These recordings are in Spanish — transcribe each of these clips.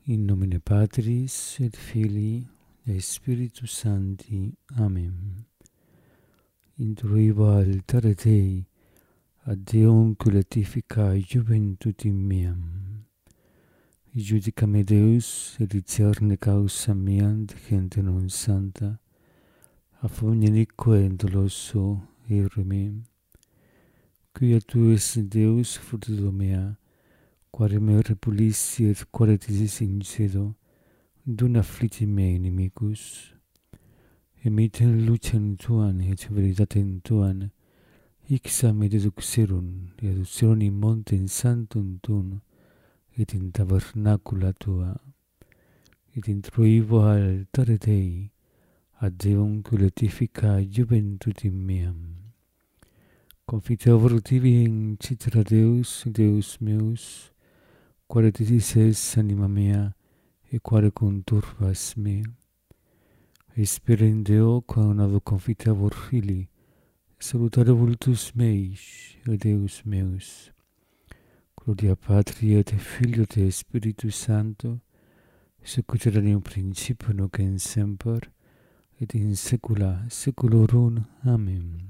In nomine Patris et Filii et Spiritus Sancti. Amen. Intruiva altare Dei, ad Deum collectificae juventutim meam. Iudica-me Deus, et discerne causa meam de gente non santa, a fognenique doloso ere me. Quia tu es Deus fructudo mea, quare me repulissi et quare tisis sincedo, dun afflitti me inimicus. Emiten lucem tuan et veritatem tuan, ixa me deduxerum, et aducerum in montem santum tuum, et in tabernacula tua, et intruivo altare Dei, ad Deum collectificae juventutim meam. Confiteor tibi in citra Deus, Deus meus, quare tisis es anima mea, et quare conturbas me. Espera in Deo, quam ado confiteor Filii, salutare vultus meis, et Deus meus. Gloria Patri et Filio et Spiritus Sancto, sicut erat in principio nunc et semper, et in saecula saeculorum. Amen.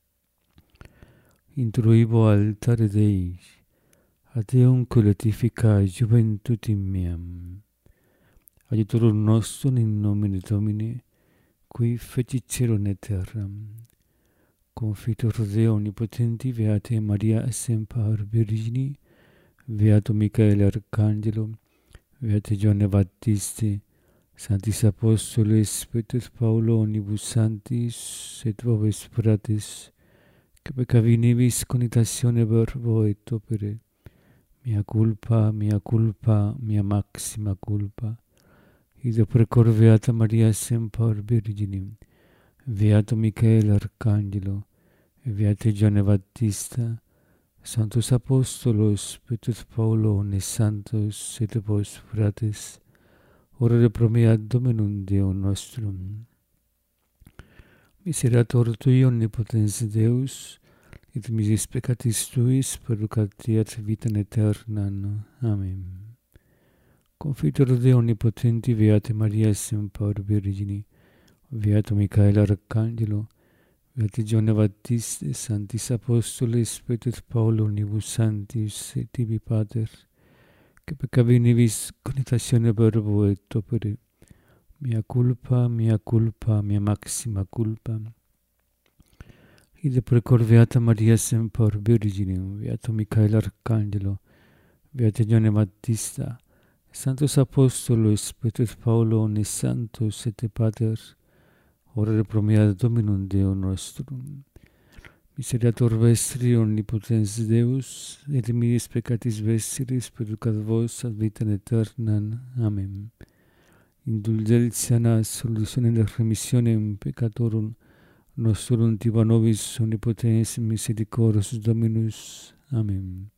Intruivo altare Dei, ad Deum collectificae juventutim meam. Aiutorum nostrum in nomine Domini, qui fecit caelum et terram. Confitor Deo omnipotenti, Beate Maria Semper Virgini, Beato Michael Arcangelo, Beate Ioanne Baptiste, Sanctis Apostoles, Petrus Paulo, omnibus sanctis, et vobis fratres, que peccavinibus conitatione verbo et opere, mea culpa, mea maxima culpa. Id precor Beata Maria Semper Virginim, Beato Michael Arcangelo, Beate Ioanne Baptista, Sanctus Apostolos, Petrus Paulo, ne santos, et vos fratres, ora pro mea Dominum Deum nostrum. Miserator Tui, omnipotens Deus, et misis peccatis Tuis, perducatiat vitam aeternam. Amen. Confitor Deo omnipotenti, Beate Maria Semper Virgini, Beato Michael Arcangelo, Beate Ioanne Baptiste, Sanctis Apostoles, Petrus Paulo, omnibus sanctis, et tibi Pater, que peccavinibus conitatione verbo et opere, mea culpa, mea maxima culpa. Id precor Beata Maria Semper Virginim, Beato Michael Arcangelo, Beate Ioanne Baptista, Sanctus Apostolos, Petrus Paulo, ne santos, et Pater, ora pro mea Dominum Deum nostrum. Miserator vestri, omnipotens Deus, et minis peccatis vestris, perducat vos ad vitam aeternam. Amen. Indulgentia absolutionem et remissionem peccatorum nostrum tiba nobis omnipotens misericors Dominus. Amen.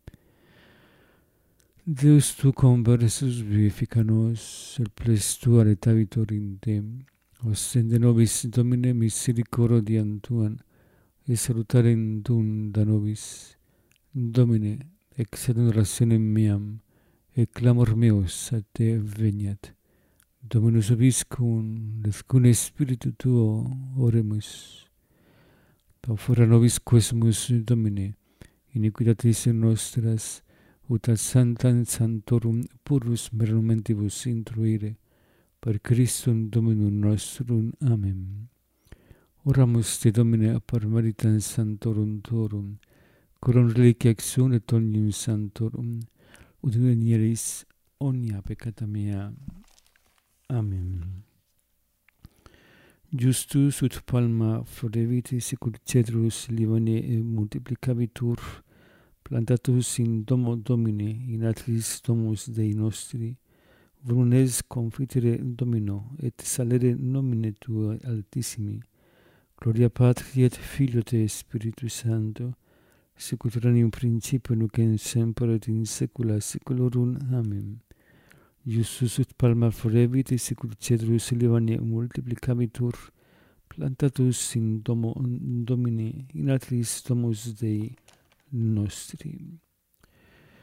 Deus tu conversus vivifica nos, et ples tua retabitur in te. Ostende nobis Domine misericordiam tuam, et salutarem tuum da nobis. Domine, exaudum orationem meam, et clamor meus a te veniat. Dominus vobiscum, et cum spiritu tuo oremus. Paufora nobis quesumus, Domine, iniquitatis nostras, ut ad sanctam sanctorum purus momentibus intruire, per Christum Dominum nostrum. Amen. Oramus te, Domine, per meritam sanctorum tuorum, coram reliquia exum et omnium sanctorum, ut venieris omnia peccata mea. Amen. Justus ut palma florevit sicut cedrus Libanae multiplicabitur, plantatus in domo Domini, in atris domus Dei nostri, volunes confitere Domino, et salere nomine Tua altissimi. Gloria Patri et Filio et Spiritus Sancto, sicut erat in principio nunc et semper et in saecula saeculorum. Amen. Justus ut palma florevit sicut cedrus Libanae multiplicabitur, plantatus in domo Domini, in atris domus Dei nostri.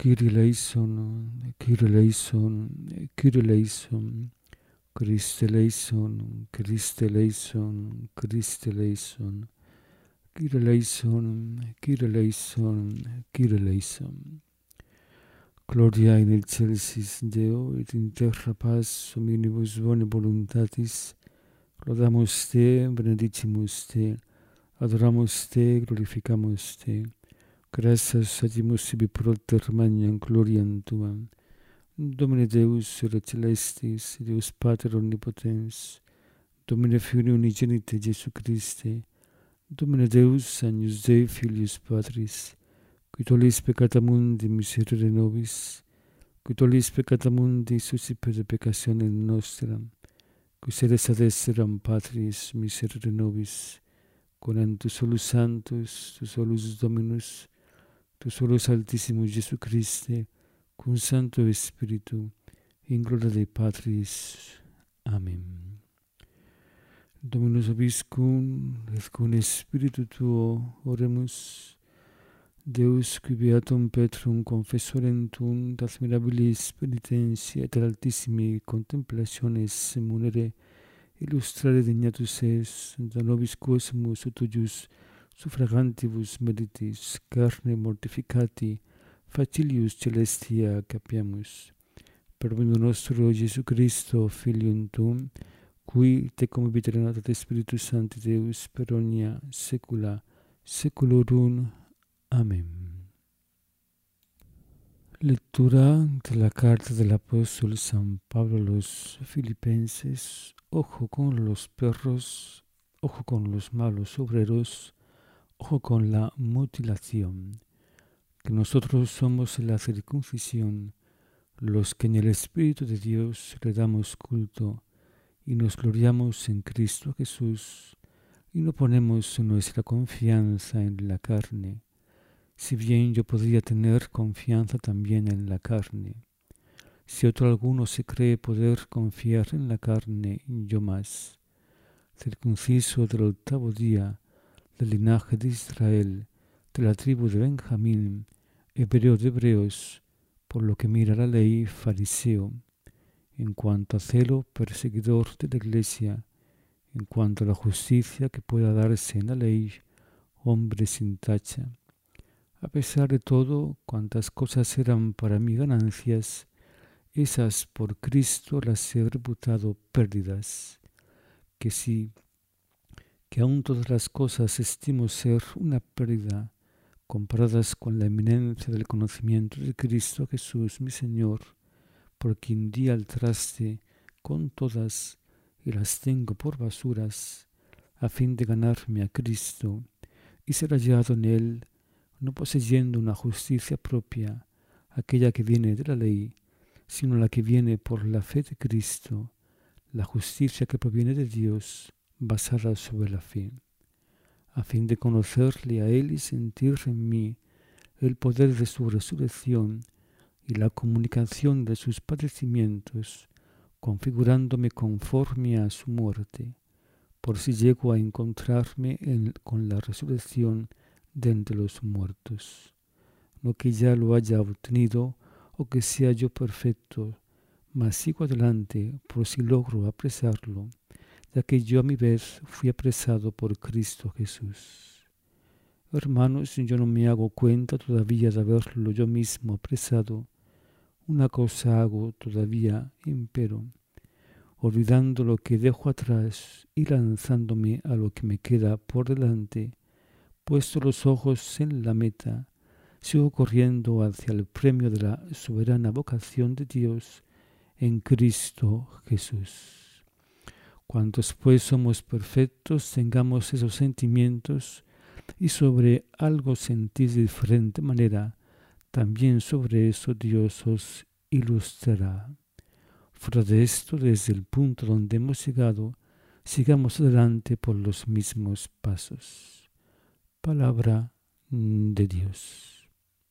Kyrie eleison, Kyrie eleison, Kyrie eleison, Christe eleison, Christe eleison, Christe eleison, Kyrie eleison, Kyrie eleison, Kyrie eleison. Gloria in excelsis Deo, et in terra paz hominibus bone voluntatis, laudamus Te, benedicimus Te, adoramus Te, glorificamus Te. Gratias agimus sibi proter magnam gloriam Tuam. Domine Deus, ere celestis, Deus Pater omnipotens, Domine Filii unigenite Jesu Christe, Domine Deus, Agnus Dei, Filius Patris, qui tollis peccata mundi miserere nobis, qui tollis peccata mundi suscipere peccationem nostram, qui sedes ad esseram Patris miserere nobis, conam tu solus Sanctus, tu solus Dominus, tu solus Altissimus Jesu Christe, cum Sancto Spiritu, in gloria Dei Patris. Amen. Dominus vobiscum, et cum Spiritu tuo, oremus. Deus, qui beatum Petrum confessorem tuum, dat mirabilis penitentia et altissimi contemplationes munere, illustrare dignatus es, da nobis quosimus ut tuius suffragantibus meritis, carne mortificati, facilius celestia capiamus. Per mendo nostro Jesu Christo, Filium Tuum, qui te convite et Spiritus Sancti Deus per omnia saecula saeculorum. Amén. Lectura de la carta del apóstol San Pablo a los Filipenses. Ojo con los perros, ojo con los malos obreros, ojo con la mutilación, que nosotros somos la circuncisión, los que en el Espíritu de Dios le damos culto y nos gloriamos en Cristo Jesús y no ponemos nuestra confianza en la carne, si bien yo podría tener confianza también en la carne. Si otro alguno se cree poder confiar en la carne, yo más. Circunciso del 8º día, del linaje de Israel, de la tribu de Benjamín, hebreo de hebreos, por lo que mira la ley, fariseo, en cuanto a celo, perseguidor de la iglesia, en cuanto a la justicia que pueda darse en la ley, hombre sin tacha. A pesar de todo, cuantas cosas eran para mí ganancias, esas por Cristo las he reputado pérdidas, que aún todas las cosas estimo ser una pérdida, comparadas con la eminencia del conocimiento de Cristo Jesús mi Señor, por quien di al traste con todas y las tengo por basuras, a fin de ganarme a Cristo y ser hallado en Él, no poseyendo una justicia propia, aquella que viene de la ley, sino la que viene por la fe de Cristo, la justicia que proviene de Dios, basada sobre la fe, a fin de conocerle a Él y sentir en mí el poder de su resurrección y la comunicación de sus padecimientos, configurándome conforme a su muerte, por si llego a encontrarme con la resurrección de entre los muertos. No que ya lo haya obtenido o que sea yo perfecto, mas sigo adelante por si logro apresarlo, ya que yo a mi vez fui apresado por Cristo Jesús. Hermanos, yo no me hago cuenta todavía de haberlo yo mismo apresado. Una cosa hago todavía, empero, olvidando lo que dejo atrás y lanzándome a lo que me queda por delante, puesto los ojos en la meta, sigo corriendo hacia el premio de la soberana vocación de Dios en Cristo Jesús. Cuantos pues somos perfectos, tengamos esos sentimientos, y sobre algo sentís de diferente manera, también sobre eso Dios os ilustrará. Fuera de esto, desde el punto donde hemos llegado, sigamos adelante por los mismos pasos. Palabra de Dios.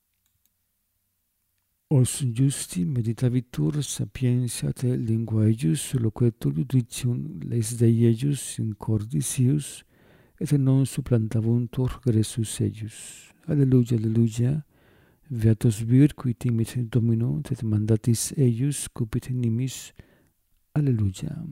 Os justi meditavitur sapientia te linguaejus loquetur judicium les deiejus in cordisius et non supplantabuntur gressus eius. Alleluia, alleluia. Beatus vir qui timis Domino, et mandatis eius cupit nimis. Alleluia.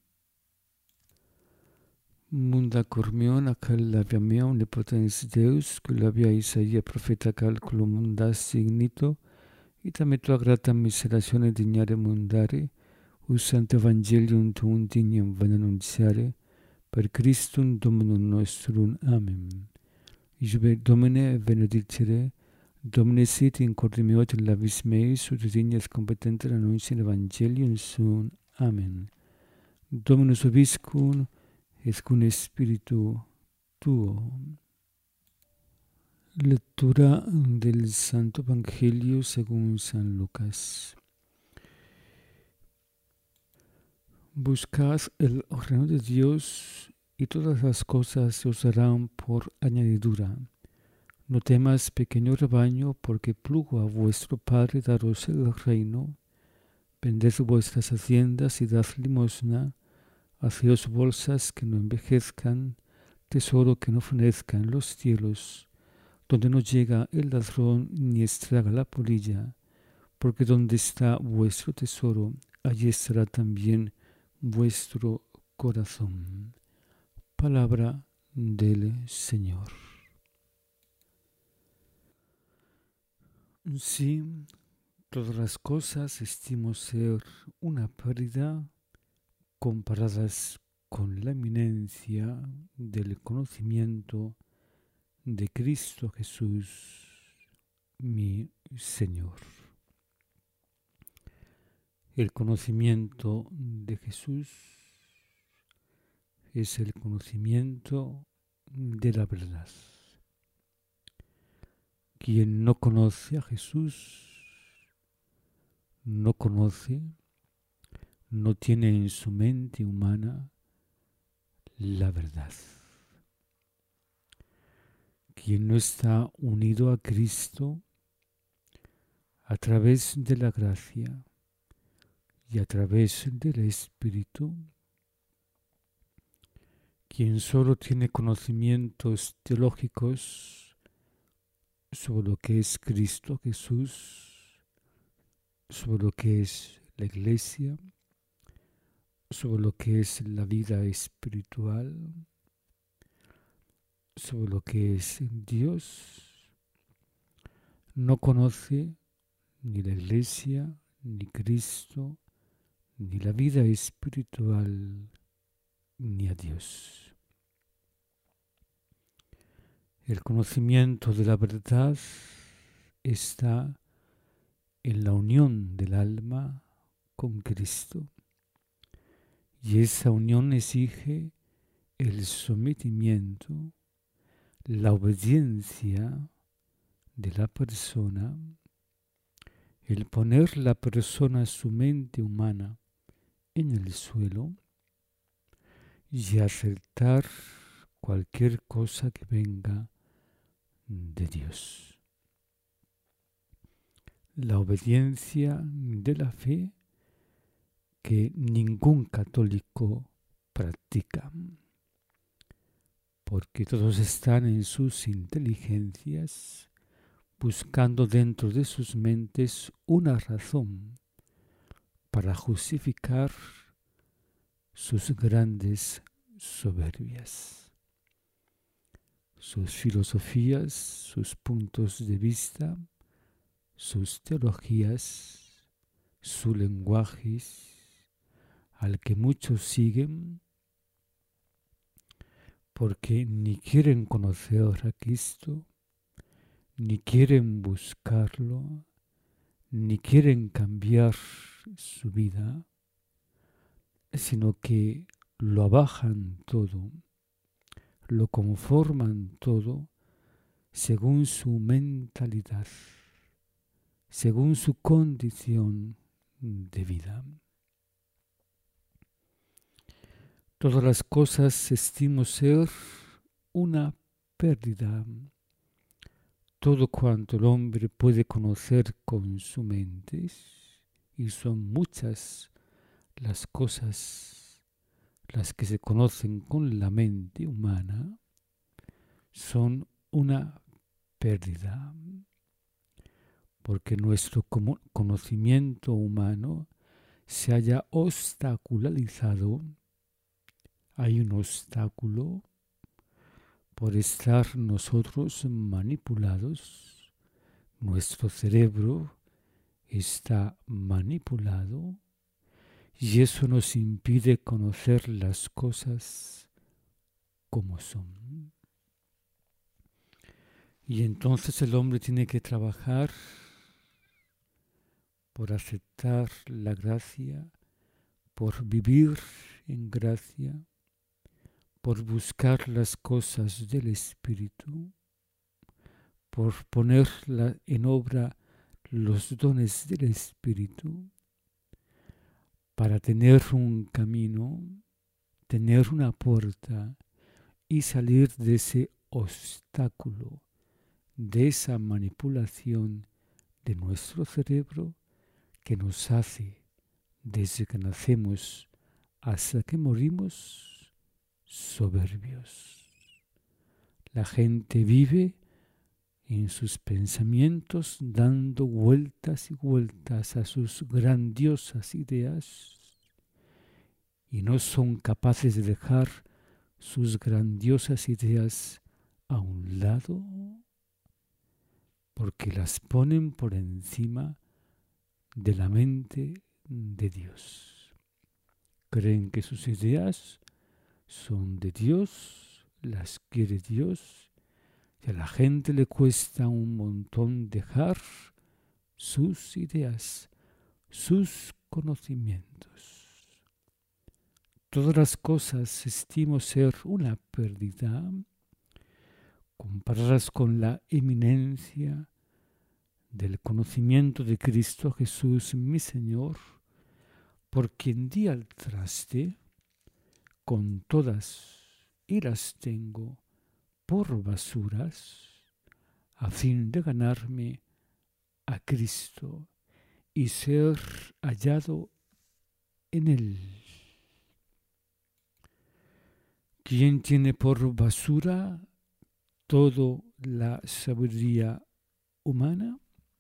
Munda cor meon, acal labia mea omnipotens Deus, qui labia Isaia profeta calculo mundas signito, ita me tua grata miseratione dignare mundare, usante evangelium tuum dignam annunziare, per Christum Dominum nostrum. Amen. Iube Domine benedicere, Domine sit in corde meo et in labis meis, ut dignes competenter annuntiam evangelium suum. Amen. Dominus vobiscum, et cum spiritu tuo. Lectura del Santo Evangelio según San Lucas. Buscad el reino de Dios y todas las cosas se os darán por añadidura. No temas, pequeño rebaño, porque plugo a vuestro Padre daros el reino. Vended vuestras haciendas y dad limosna. Haceos bolsas que no envejezcan, tesoro que no fenezca en los cielos, donde no llega el ladrón ni estraga la polilla, porque donde está vuestro tesoro, allí estará también vuestro corazón. Palabra del Señor. Sí, todas las cosas estimo ser una pérdida comparadas con la eminencia del conocimiento de Cristo Jesús, mi Señor. El conocimiento de Jesús es el conocimiento de la verdad. Quien no conoce a Jesús, no conoce, no tiene en su mente humana la verdad. Quien no está unido a Cristo a través de la gracia y a través del Espíritu, quien solo tiene conocimientos teológicos sobre lo que es Cristo Jesús, sobre lo que es la Iglesia, sobre lo que es la vida espiritual, sobre lo que es Dios, no conoce ni la Iglesia, ni Cristo, ni la vida espiritual, ni a Dios. El conocimiento de la verdad está en la unión del alma con Cristo, y esa unión exige el sometimiento, la obediencia de la persona, el poner la persona, su mente humana, en el suelo y aceptar cualquier cosa que venga de Dios. La obediencia de la fe que ningún católico practica, porque todos están en sus inteligencias buscando dentro de sus mentes una razón para justificar sus grandes soberbias, sus filosofías, sus puntos de vista, sus teologías, sus lenguajes, al que muchos siguen porque ni quieren conocer a Cristo, ni quieren buscarlo, ni quieren cambiar su vida, sino que lo abajan todo, lo conforman todo según su mentalidad, según su condición de vida. Todas las cosas estimo ser una pérdida. Todo cuanto el hombre puede conocer con su mente, y son muchas las cosas las que se conocen con la mente humana, son una pérdida. porque nuestro conocimiento humano se haya obstaculizado. Hay un obstáculo por estar nosotros manipulados. Nuestro cerebro está manipulado y eso nos impide conocer las cosas como son. Y entonces el hombre tiene que trabajar por aceptar la gracia, por vivir en gracia, por buscar las cosas del Espíritu, por poner en obra los dones del Espíritu, para tener un camino, tener una puerta y salir de ese obstáculo, de esa manipulación de nuestro cerebro que nos hace, desde que nacemos hasta que morimos, soberbios. La gente vive en sus pensamientos dando vueltas y vueltas a sus grandiosas ideas y no son capaces de dejar sus grandiosas ideas a un lado porque las ponen por encima de la mente de Dios. Creen que sus ideas son de Dios, las quiere Dios, y a la gente le cuesta un montón dejar sus ideas, sus conocimientos. Todas las cosas estimo ser una pérdida comparadas con la eminencia del conocimiento de Cristo Jesús, mi Señor, por quien di al traste con todas y las tengo por basuras, a fin de ganarme a Cristo y ser hallado en Él. ¿Quién tiene por basura toda la sabiduría humana?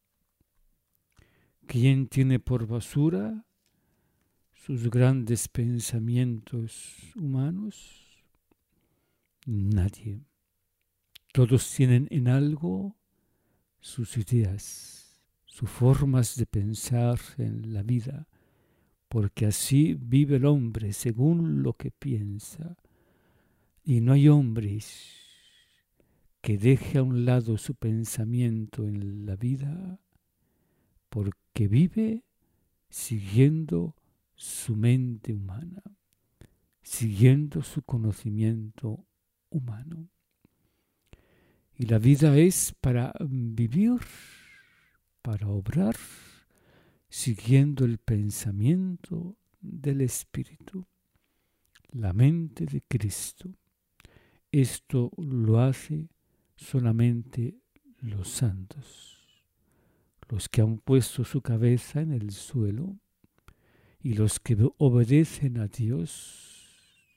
¿Quién tiene por basura sus grandes pensamientos humanos? Nadie. Todos tienen en algo sus ideas, sus formas de pensar en la vida, porque así vive el hombre según lo que piensa. Y no hay hombres que deje a un lado su pensamiento en la vida, porque vive siguiendo su mente humana, siguiendo su conocimiento humano. Y la vida es para vivir, para obrar, siguiendo el pensamiento del Espíritu, la mente de Cristo. Esto lo hace solamente los santos, los que han puesto su cabeza en el suelo y los que obedecen a Dios,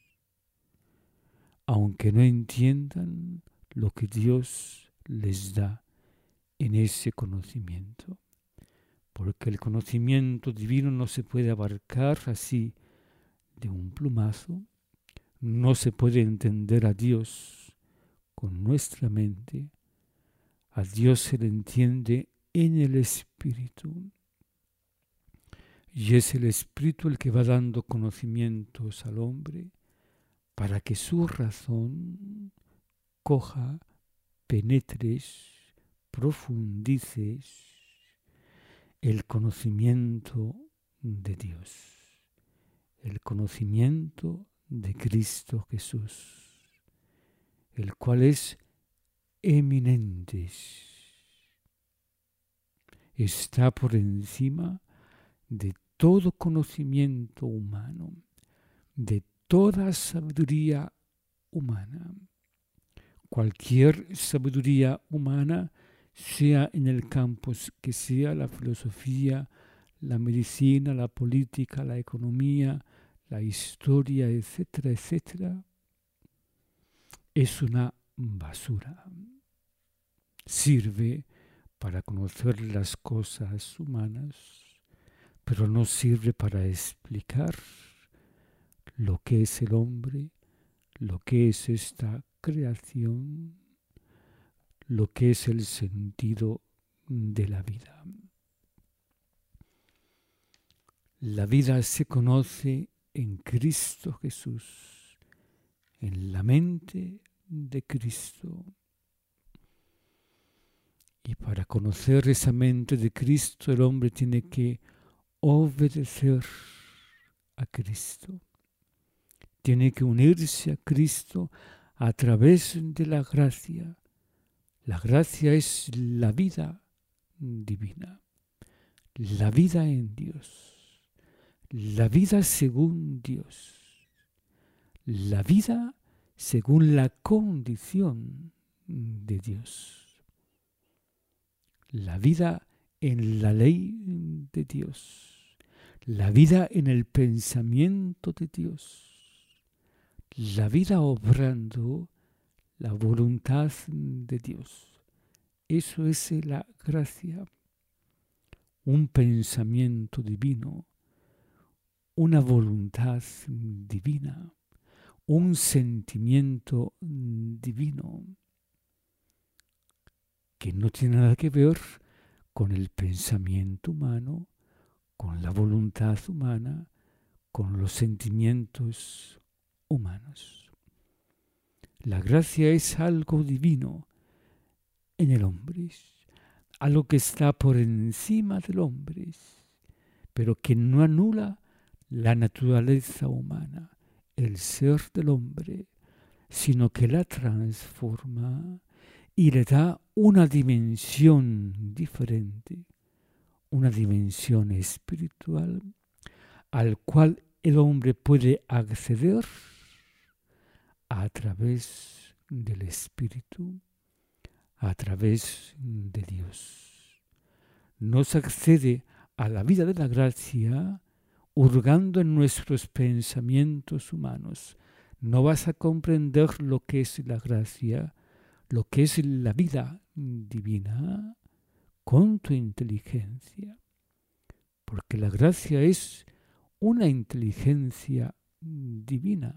aunque no entiendan lo que Dios les da en ese conocimiento. Porque el conocimiento divino no se puede abarcar así de un plumazo, no se puede entender a Dios con nuestra mente, a Dios se le entiende en el Espíritu. Y es el Espíritu el que va dando conocimientos al hombre para que su razón coja, penetres, profundices el conocimiento de Dios, el conocimiento de Cristo Jesús, el cual es eminente, está por encima de todo conocimiento humano, de toda sabiduría humana. Cualquier sabiduría humana, sea en el campo que sea, la filosofía, la medicina, la política, la economía, la historia, etcétera, etcétera, es una basura. Sirve para conocer las cosas humanas, pero no sirve para explicar lo que es el hombre, lo que es esta creación, lo que es el sentido de la vida. La vida se conoce en Cristo Jesús, en la mente de Cristo. Y para conocer esa mente de Cristo, el hombre tiene que obedecer a Cristo. Tiene que unirse a Cristo a través de la gracia. La gracia es la vida divina, la vida en Dios, la vida según Dios, la vida según la condición de Dios. La vida en la ley de Dios, la vida en el pensamiento de Dios, la vida obrando la voluntad de Dios. Eso es la gracia, un pensamiento divino, una voluntad divina, un sentimiento divino, que no tiene nada que ver con el pensamiento humano, con la voluntad humana, con los sentimientos humanos. La gracia es algo divino en el hombre, algo que está por encima del hombre, pero que no anula la naturaleza humana, el ser del hombre, sino que la transforma y le da una dimensión diferente, una dimensión espiritual al cual el hombre puede acceder a través del Espíritu, a través de Dios. No se accede a la vida de la gracia hurgando en nuestros pensamientos humanos. No vas a comprender lo que es la gracia, lo que es la vida divina, con tu inteligencia. Porque la gracia es una inteligencia divina.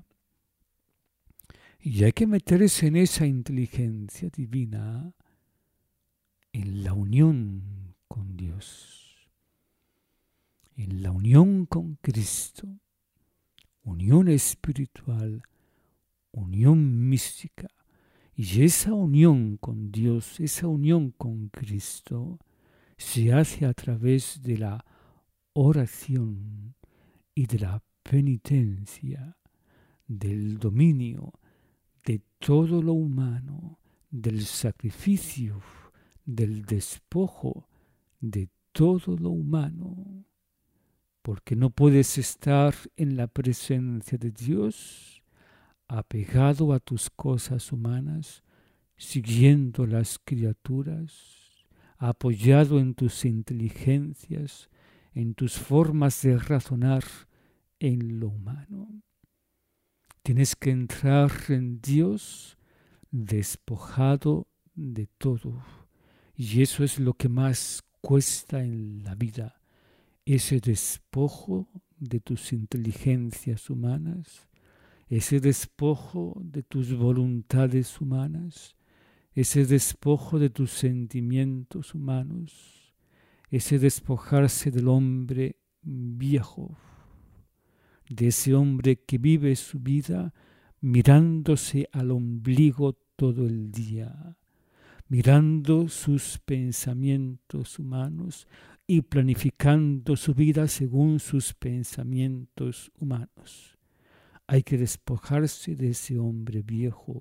Y hay que meterse en esa inteligencia divina, en la unión con Dios, en la unión con Cristo, unión espiritual, unión mística. Y esa unión con Dios, esa unión con Cristo, se hace a través de la oración y de la penitencia, del dominio de todo lo humano, del sacrificio, del despojo de todo lo humano. Porque no puedes estar en la presencia de Dios apegado a tus cosas humanas, siguiendo las criaturas, apoyado en tus inteligencias, en tus formas de razonar en lo humano. Tienes que entrar en Dios despojado de todo. Y eso es lo que más cuesta en la vida, ese despojo de tus inteligencias humanas, ese despojo de tus voluntades humanas, ese despojo de tus sentimientos humanos, ese despojarse del hombre viejo, de ese hombre que vive su vida mirándose al ombligo todo el día, mirando sus pensamientos humanos y planificando su vida según sus pensamientos humanos. Hay que despojarse de ese hombre viejo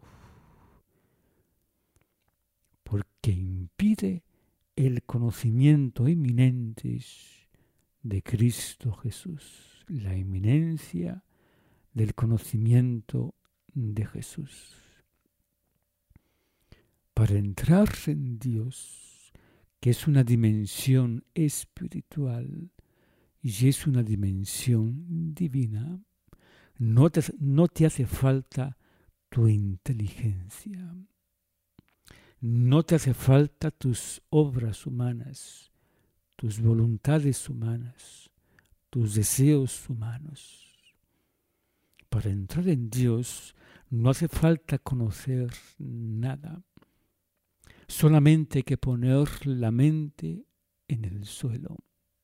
porque impide el conocimiento inminente de Cristo Jesús, la eminencia del conocimiento de Jesús. Para entrar en Dios, que es una dimensión espiritual y es una dimensión divina, no te hace falta tu inteligencia. No te hace falta tus obras humanas, tus voluntades humanas, tus deseos humanos. Para entrar en Dios no hace falta conocer nada. Solamente hay que poner la mente en el suelo.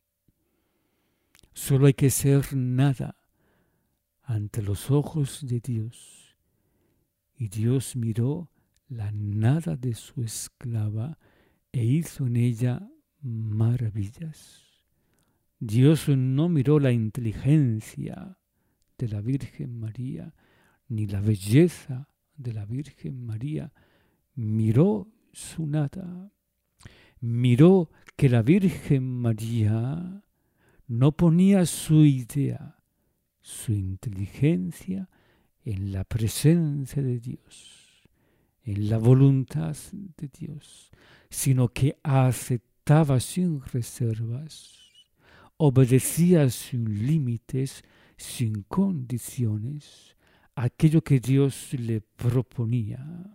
Solo hay que ser nada ante los ojos de Dios. Y Dios miró la nada de su esclava e hizo en ella maravillas. Dios no miró la inteligencia de la Virgen María, ni la belleza de la Virgen María. Miró su nada. Miró que la Virgen María no ponía su idea, su inteligencia en la presencia de Dios, en la voluntad de Dios, sino que aceptaba sin reservas, obedecía sin límites, sin condiciones, aquello que Dios le proponía.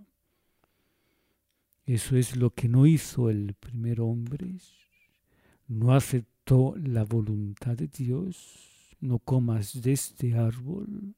Eso es lo que no hizo el primer hombre. No aceptó la voluntad de Dios. No comas de este árbol.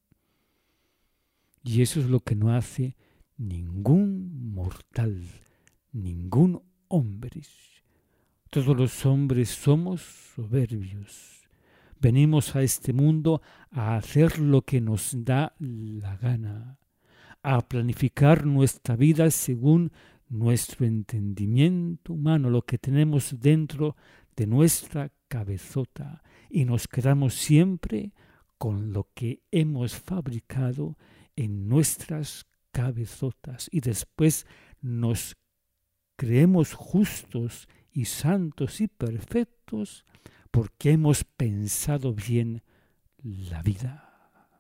Y eso es lo que no hace ningún mortal, ningún hombre. Todos los hombres somos soberbios. Venimos a este mundo a hacer lo que nos da la gana, a planificar nuestra vida según nuestro entendimiento humano, lo que tenemos dentro de nuestra cabezota, y nos quedamos siempre con lo que hemos fabricado en nuestras cabezotas, y después nos creemos justos y santos y perfectos porque hemos pensado bien la vida.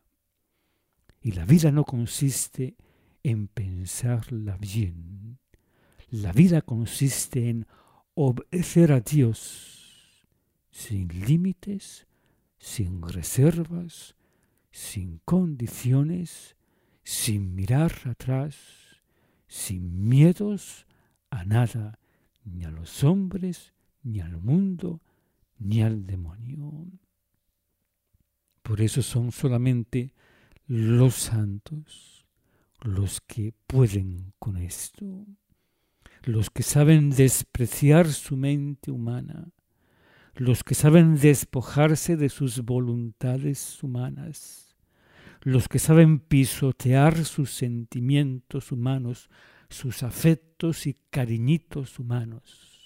Y la vida no consiste en pensarla bien. La vida consiste en obedecer a Dios sin límites, sin reservas, sin condiciones, sin mirar atrás, sin miedos a nada, ni a los hombres, ni al mundo, ni al demonio. Por eso son solamente los santos los que pueden con esto. Los que saben despreciar su mente humana, los que saben despojarse de sus voluntades humanas, los que saben pisotear sus sentimientos humanos, sus afectos y cariñitos humanos.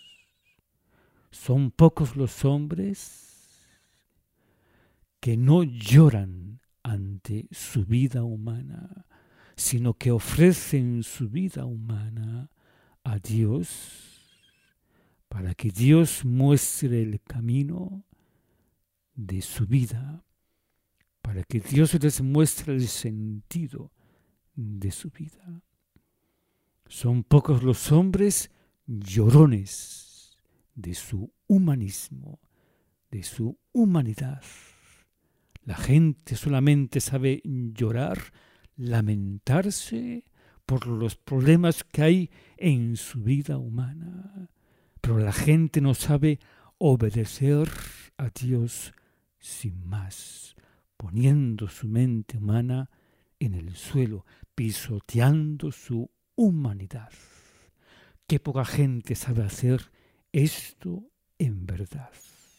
Son pocos los hombres que no lloran ante su vida humana, sino que ofrecen su vida humana a Dios, para que Dios muestre el camino de su vida, para que Dios les muestre el sentido de su vida. Son pocos los hombres llorones de su humanismo, de su humanidad. La gente solamente sabe llorar, lamentarse por los problemas que hay en su vida humana. Pero la gente no sabe obedecer a Dios sin más, poniendo su mente humana en el suelo, pisoteando su humanidad. Qué poca gente sabe hacer esto en verdad.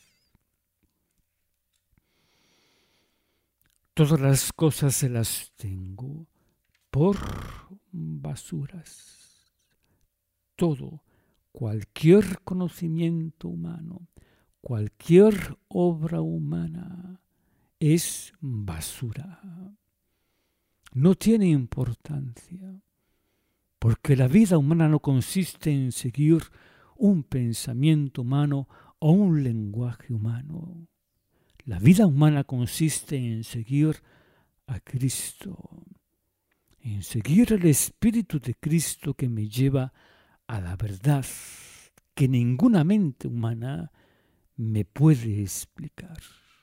Todas las cosas se las tengo por basuras. Todo, cualquier conocimiento humano, cualquier obra humana es basura. No tiene importancia, porque la vida humana no consiste en seguir un pensamiento humano o un lenguaje humano. La vida humana consiste en seguir a Cristo, en seguir el Espíritu de Cristo que me lleva a la verdad que ninguna mente humana me puede explicar.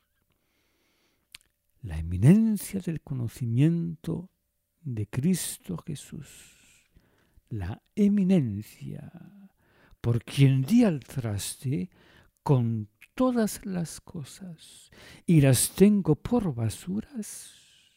La eminencia del conocimiento de Cristo Jesús, la eminencia, por quien di al traste con todas las cosas y las tengo por basuras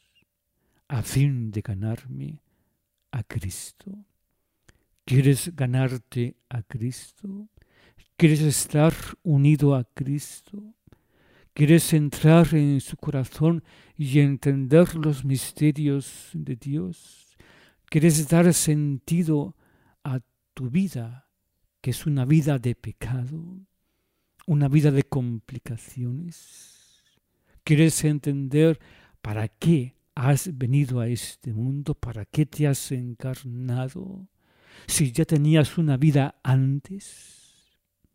a fin de ganarme a Cristo. ¿Quieres ganarte a Cristo? ¿Quieres estar unido a Cristo? ¿Quieres entrar en su corazón y entender los misterios de Dios? ¿Quieres dar sentido a tu vida, que es una vida de pecado, una vida de complicaciones? ¿Quieres entender para qué has venido a este mundo? ¿Para qué te has encarnado? Si ya tenías una vida antes,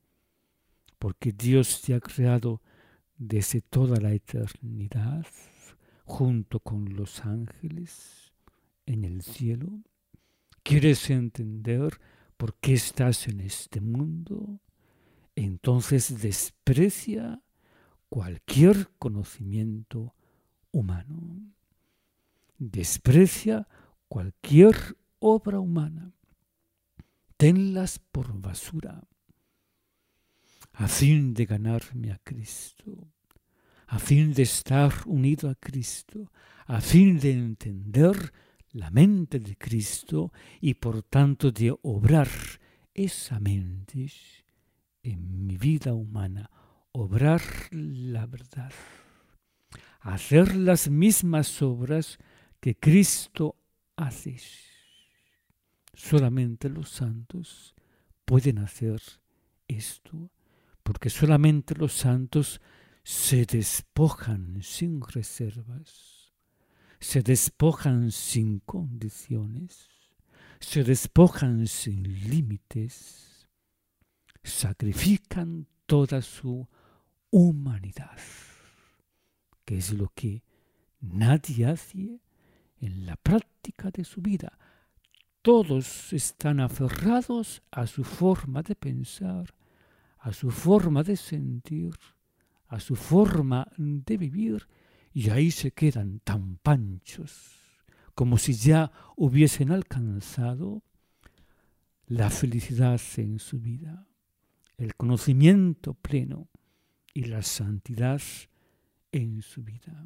porque Dios te ha creado desde toda la eternidad, junto con los ángeles en el cielo. ¿Quieres entender por qué estás en este mundo? Entonces desprecia cualquier conocimiento humano. Desprecia cualquier obra humana. Tenlas por basura, a fin de ganarme a Cristo, a fin de estar unido a Cristo, a fin de entender la mente de Cristo y por tanto de obrar esa mente en mi vida humana, obrar la verdad, hacer las mismas obras que Cristo hace. Solamente los santos pueden hacer esto, porque solamente los santos se despojan sin reservas, se despojan sin condiciones, se despojan sin límites, sacrifican toda su humanidad, que es lo que nadie hace en la práctica de su vida. Todos están aferrados a su forma de pensar, a su forma de sentir, a su forma de vivir, y ahí se quedan tan panchos, como si ya hubiesen alcanzado la felicidad en su vida, el conocimiento pleno y la santidad en su vida.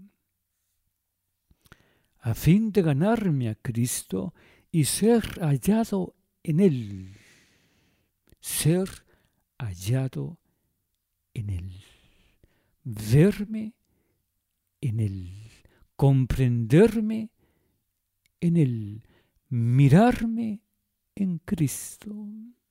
A fin de ganarme a Cristo y ser hallado en Él, ser hallado en Él, verme en Él, comprenderme en Él, mirarme en Cristo.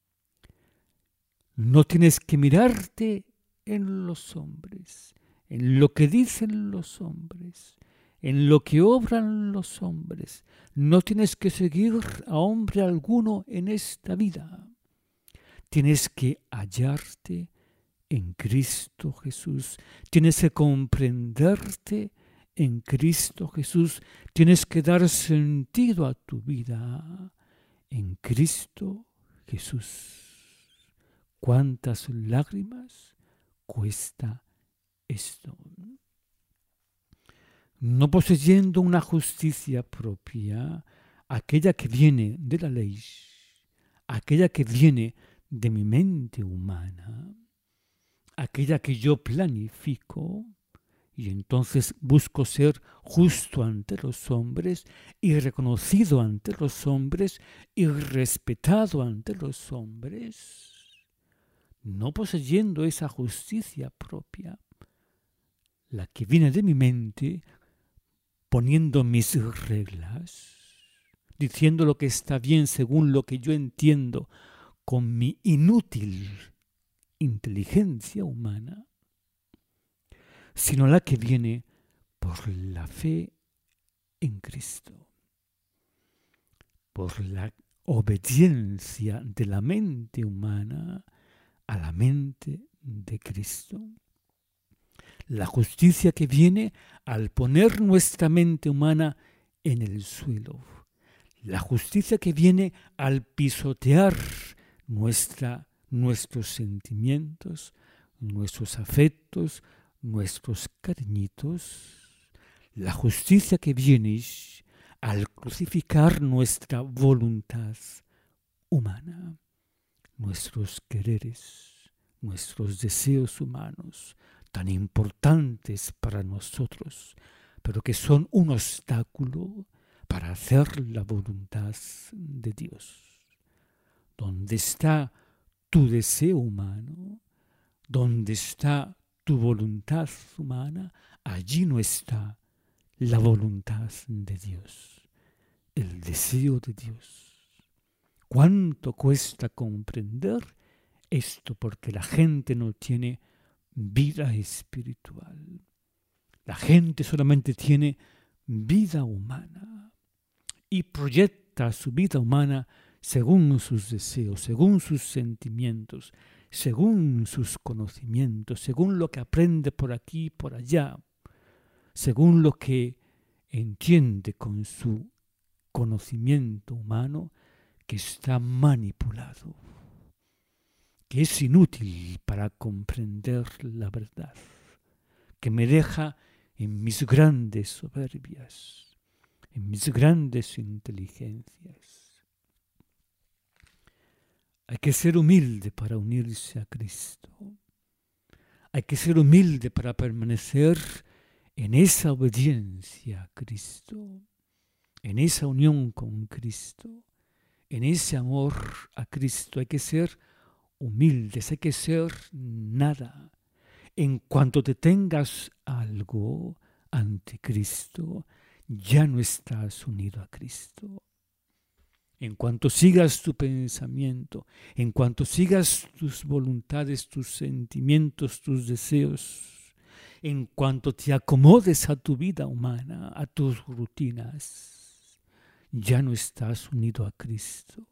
No tienes que mirarte en los hombres, en lo que dicen los hombres, en lo que obran los hombres. No tienes que seguir a hombre alguno en esta vida. Tienes que hallarte en Cristo Jesús. Tienes que comprenderte en Cristo Jesús. Tienes que dar sentido a tu vida en Cristo Jesús. ¿Cuántas lágrimas cuesta esto? No poseyendo una justicia propia, aquella que viene de la ley, aquella que viene de mi mente humana, aquella que yo planifico, y entonces busco ser justo ante los hombres y reconocido ante los hombres y respetado ante los hombres, no poseyendo esa justicia propia, la que viene de mi mente, poniendo mis reglas, diciendo lo que está bien según lo que yo entiendo con mi inútil inteligencia humana, sino la que viene por la fe en Cristo, por la obediencia de la mente humana a la mente de Cristo. La justicia que viene al poner nuestra mente humana en el suelo. La justicia que viene al pisotear nuestros sentimientos, nuestros afectos, nuestros cariñitos. La justicia que viene al crucificar nuestra voluntad humana, nuestros quereres, nuestros deseos humanos, tan importantes para nosotros, pero que son un obstáculo para hacer la voluntad de Dios. ¿Dónde está tu deseo humano? ¿Dónde está tu voluntad humana? Allí no está la voluntad de Dios, el deseo de Dios. ¿Cuánto cuesta comprender esto? Porque la gente no tiene vida espiritual. La gente solamente tiene vida humana y proyecta su vida humana según sus deseos, según sus sentimientos, según sus conocimientos, según lo que aprende por aquí y por allá, según lo que entiende con su conocimiento humano, que está manipulado, que es inútil para comprender la verdad, que me deja en mis grandes soberbias, en mis grandes inteligencias. Hay que ser humilde para unirse a Cristo. Hay que ser humilde para permanecer en esa obediencia a Cristo, en esa unión con Cristo, en ese amor a Cristo. Hay que ser humildes, hay que ser nada. En cuanto te tengas algo ante Cristo, ya no estás unido a Cristo. En cuanto sigas tu pensamiento, en cuanto sigas tus voluntades, tus sentimientos, tus deseos, en cuanto te acomodes a tu vida humana, a tus rutinas, ya no estás unido a Cristo.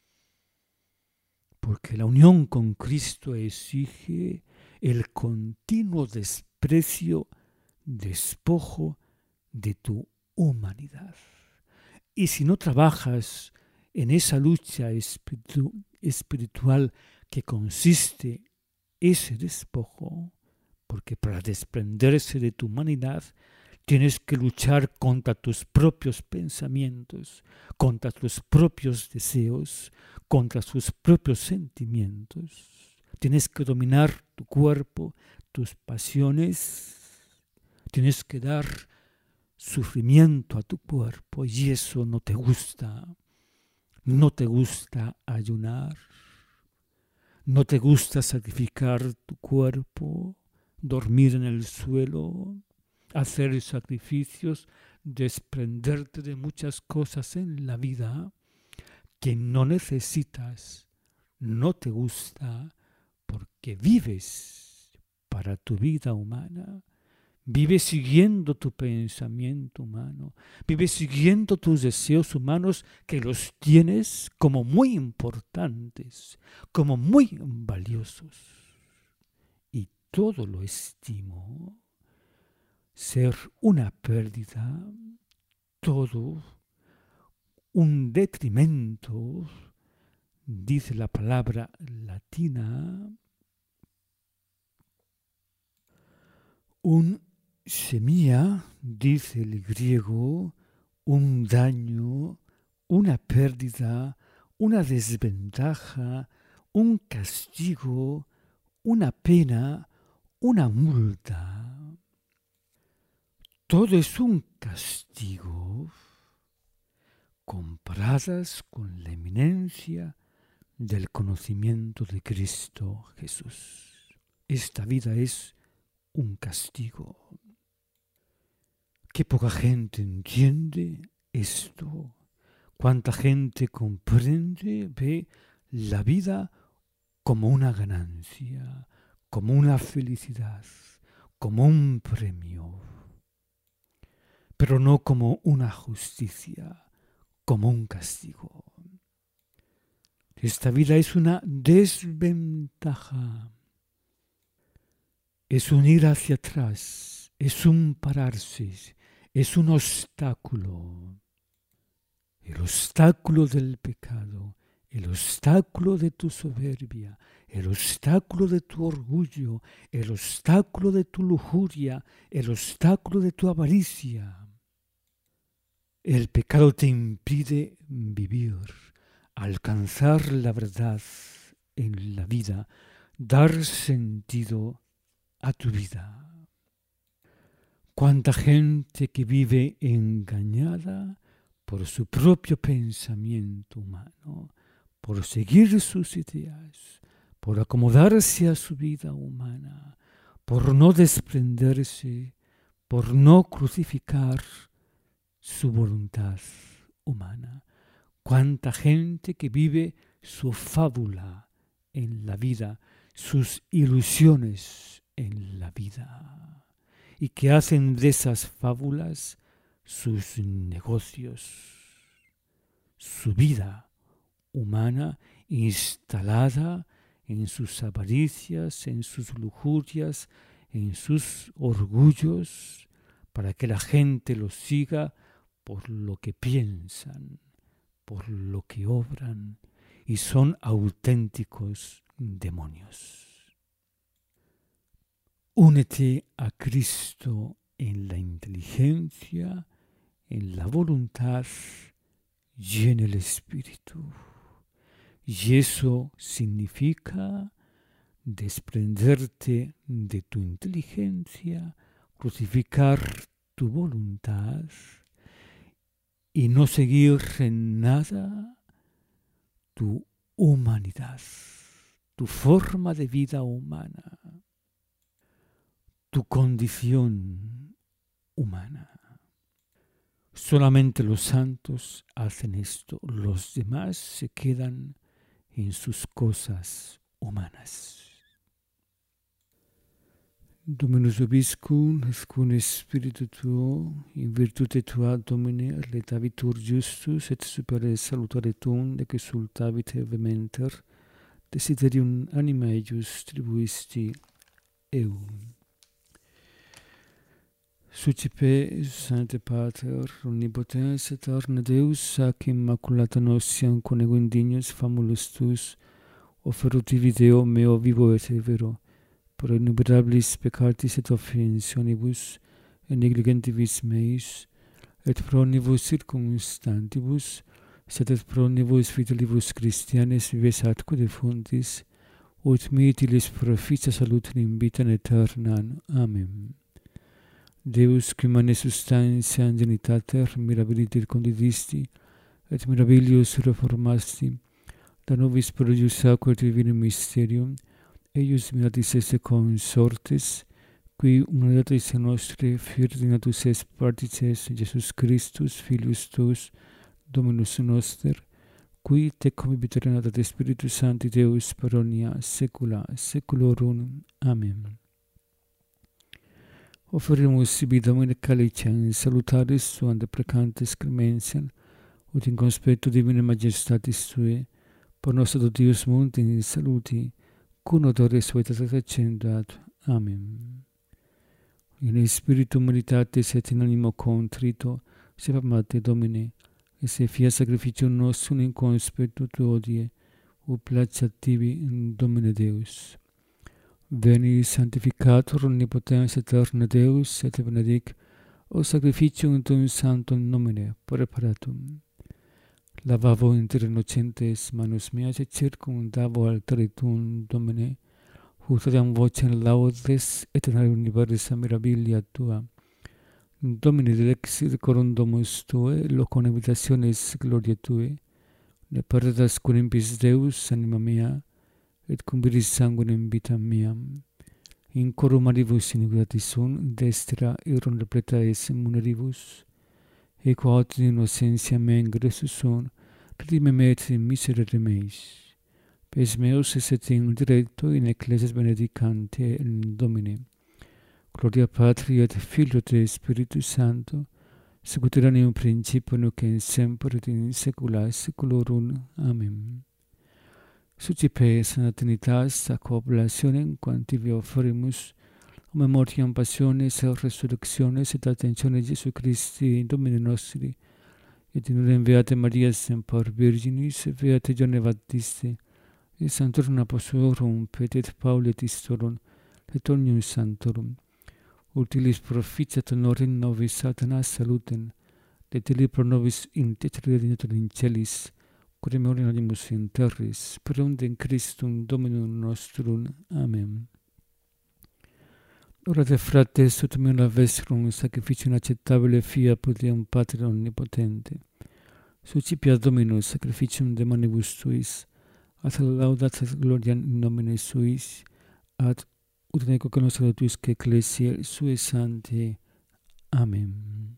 Porque la unión con Cristo exige el continuo desprecio, despojo de tu humanidad. Y si no trabajas en esa lucha espiritual que consiste ese despojo, porque para desprenderse de tu humanidad tienes que luchar contra tus propios pensamientos, contra tus propios deseos, contra tus propios sentimientos. Tienes que dominar tu cuerpo, tus pasiones. Tienes que dar sufrimiento a tu cuerpo y eso no te gusta. No te gusta ayunar. No te gusta sacrificar tu cuerpo, dormir en el suelo, hacer sacrificios, desprenderte de muchas cosas en la vida que no necesitas, no te gusta, porque vives para tu vida humana, vives siguiendo tu pensamiento humano, vives siguiendo tus deseos humanos que los tienes como muy importantes, como muy valiosos. Y todo lo estimo ser una pérdida, todo un detrimento, dice la palabra latina, un semilla, dice el griego, un daño, una pérdida, una desventaja, un castigo, una pena, una multa. Todo es un castigo comparadas con la eminencia del conocimiento de Cristo Jesús. Esta vida es un castigo. Qué poca gente entiende esto. Cuánta gente comprende, ve la vida como una ganancia, como una felicidad, como un premio, pero no como una justicia, como un castigo. Esta vida es una desventaja, es un ir hacia atrás, es un pararse, es un obstáculo. El obstáculo del pecado, el obstáculo de tu soberbia, el obstáculo de tu orgullo, el obstáculo de tu lujuria, el obstáculo de tu avaricia. El pecado te impide vivir, alcanzar la verdad en la vida, dar sentido a tu vida. Cuánta gente que vive engañada por su propio pensamiento humano, por seguir sus ideas, por acomodarse a su vida humana, por no desprenderse, por no crucificar su voluntad humana. Cuánta gente que vive su fábula en la vida, sus ilusiones en la vida, y que hacen de esas fábulas sus negocios, su vida humana instalada en sus avaricias, en sus lujurias, en sus orgullos, para que la gente los siga por lo que piensan, por lo que obran, y son auténticos demonios. Únete a Cristo en la inteligencia, en la voluntad y en el espíritu. Y eso significa desprenderte de tu inteligencia, crucificar tu voluntad y no seguir en nada tu humanidad, tu forma de vida humana, tu condición humana. Solamente los santos hacen esto, los demás se quedan en sus cosas humanas. Dominus vobiscum, escun spiritu tuo, in virtute tua Domine, retavitur justus et supere salutare tuum, nec exultavit vehementer, desiderium anima eius tribuisti eum. Sucipe, Sancte Pater, omnipotens aeterna Deus, ac immaculata notiam conego indignos famulus tuus, offerutivi Deo meo vivo et vero, pro innumerabilis peccatis et offensionibus, et negligentibus meis, et pro omnibus circumstantibus, sed et pro omnibus fidelibus Christianes vives atque defuntis, ut mitilis proficia salutem in vitam aeternam. Amen. Deus, qui mane substantia ingenitater, mirabiliter condidisti, et mirabilius reformasti, da nobis prodigius aquae divinum mysterium, eius miratis esse consortes, qui unidatis nostri firdinatus est partices Jesus Christus, Filius tuus, Dominus noster, qui te convivit renata de Spiritus Sancti Deus per omnia saecula saeculorum. Amen. Offerimus sibi Domine calicem salutaris tuam deprecantes clementiam, ut in conspectu divinae majestatis Tuae, por nos Deus mundi in saluti, cum odore suaetate accendat. Amen. In spiritu humilitatis et in animo contrito, servamate Domine, et se fiat sacrificium nostrum in conspectu Tuo odie, ut placeat tibi in Domine Deus. Veni sanctificator omnipotens aeterna Deus, et benedic o sacrificium tuum sanctum nomine preparatum. Lavavo inter innocentes manus meas et circumdavo altare tuum, Domine, hutadam vocem laudes et in universa mirabilia Tua. Domine dilexit corum domus Tuae, locum habitationis gloriae Tuae, ne perdas cum impis Deus anima mea, et cum viris sanguinem vitam meam. In corum maribus iniquitatis sunt, destra iron repleta es muneribus, et quod in innocentia mea ingressus sunt, redime me et miserere meis. Pes meus et in directo in ecclesias benedicante in Domine. Gloria Patri et Filio et Spiritus Sancto, sicut erat in principio nunc et semper et in saecula saeculorum. Amen. Sucipe Sancta Trinitas, ac oblationem quam tibi offerimus, o memoriam passiones et resurrectiones et ascensiones Jesu Christi, Domine nostri, et in urem Beate Maria semper Virginis, et Beate Ioanne Baptiste, et Sanctorum Apostolorum Petrit Pauli et Istorum, et omnium sanctorum, utilis proficiat honorem nobis Satanas salutem, et illi pro nobis intercedere in celis, quod morimus in terris, pereunde in Christum Dominum nostrum. Amen. Orate frates, ut meum vestrum sacrificium acceptabile fiat per Deum Patre omnipotente. Suscipia Dominus sacrificium de manibus tuis, ad laudat et gloria in nomine suis, ad ut neco conoscere tuisque ecclesiae sue sanctae. Amen.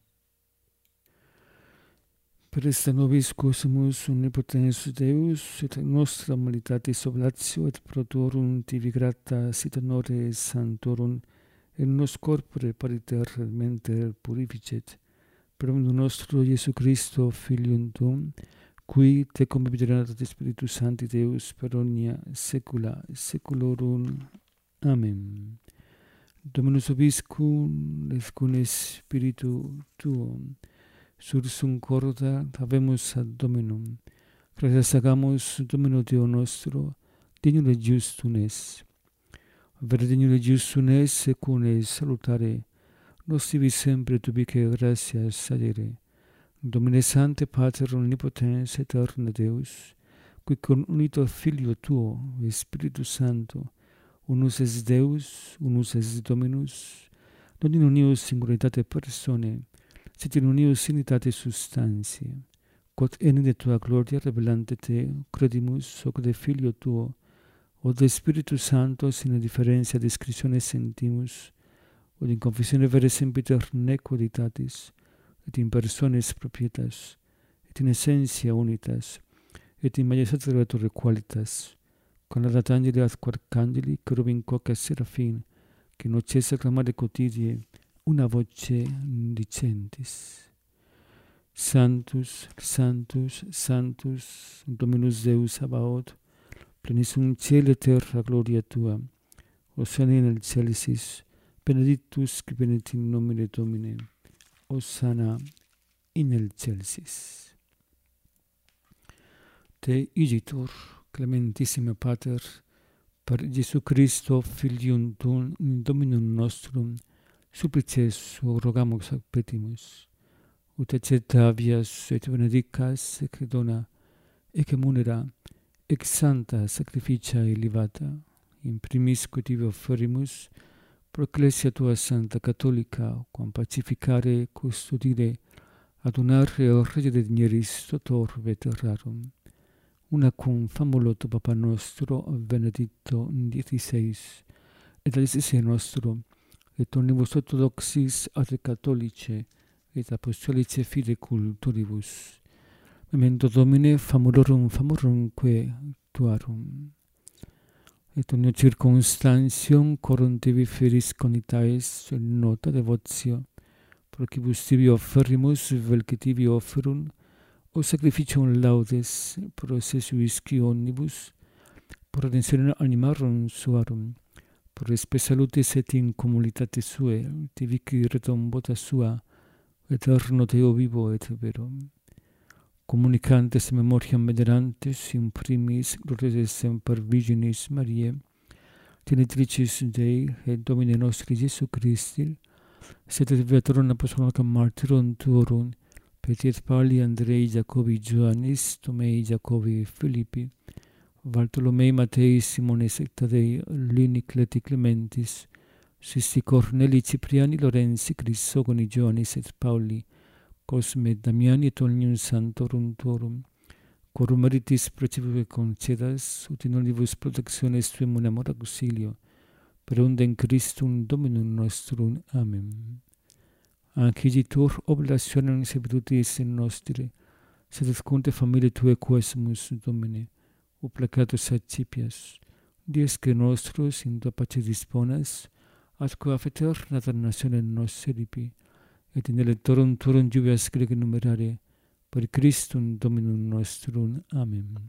Per esta nobis quosimus omnipotens Deus, et nostra humanitatis oblatio et protorum tibi grata sit honore sanctorum, et nos corpore pariter mente purificet, per omnium nostro Iesu Christo, Filium tuum, qui te convividerat Spiritus Sancti Deus per omnia saecula saeculorum. Amen. Dominus vobiscum, et cum spiritu tuum, sursum corda habemus ad Dominum. Gratias agamus Domino Deo nostro, dignum et justum es. Vere dignum et justum es, secum es salutare, nos tibi sempre tubique gratias adire. Domine Sancte Pater omnipotens et eterne Deus, qui con unito Filio tuo, Spiritus Sancto, unus es Deus, unus es Dominus, non in unius singularitate personae, sed in unius unitate substantiae, quod enim de tua gloria revelante te, credimus, hoc de Filio tuo, o de Spiritus Sancto, sine differentia discretione sentimus, od in confessione vere sempiter nequo ditatis, et in persones propietas, et in essentia unitas, et in majestate Creator qualitas, con adat angeli ad arcangeli, cherubim quoque serafim, que non cessa clamare quotidie, una voce dicentis. Sanctus, Sanctus, Sanctus, Dominus Deus Sabaoth, plenissum cielo et terra gloria tua, Hosanna in excelsis, benedictus qui venit in nomine Domini, Hosanna in excelsis. Te igitur, clementissime Pater, per Iesu Christo, Filium tuum, Dominum nostrum, supplices rogamus ac petimus, ut acceptavias et benedicas, ec dona, ec munera, ec sancta sacrificia elevata, in primis quod tibi offerimus, pro ecclesia tua Santa Catholica, quam pacificare, custodire, adunare el rege de digneris totor veterarum, una cum famulo tu Papa nostro, Benedicto XVI, et alice nostro, et omnibus orthodoxis ad catholice, et apostolice fide culturibus. Memento Domine famulorum que tuarum. Et omnia circumstantium corum tibi feris conitaes nota devotio, pro quibus tibi offerimus vel que tibi offerum, o sacrificium laudes pro sesuisci omnibus, pro redemptione animarum suarum, pro respe salutis et in communitate sue, tibi qui retombota sua, eterno Deo vivo et vero. Communicantes memoriam venerantes in primis gloriae semper Virginis Mariae, Genitricis Dei et Domine nostri Iesu Christi, sed et Beatorum apostolorum martyrum tuorum, Petri Pauli, Andrei, Jacobi, Ioannis, Tomei, Jacobi, Philippi, Bartolomei, Matei, Simones, et Tadei, Lini, Cleti, Clementis, Sisti, Corneli, Cipriani, Lorenzi, Crisogoni, Ioannis et Pauli, Cosme, Damiani et omnium sanctorum tuorum, quorum meritis precipique concedas, ut in omnibus protectiones tuum un amor auxilio, per unde in Christum Dominum nostrum. Amen. Anciditur oblationem servitutis in nostri, sed et conte familiae tuae quesimus, Domine, o placatus accipias, diesque nostros in tua pace disponas, atque af aeterna damnatione nos seripi, et in electorum tuorum jubilas grege numerare, per Christum Dominum nostrum. Amen.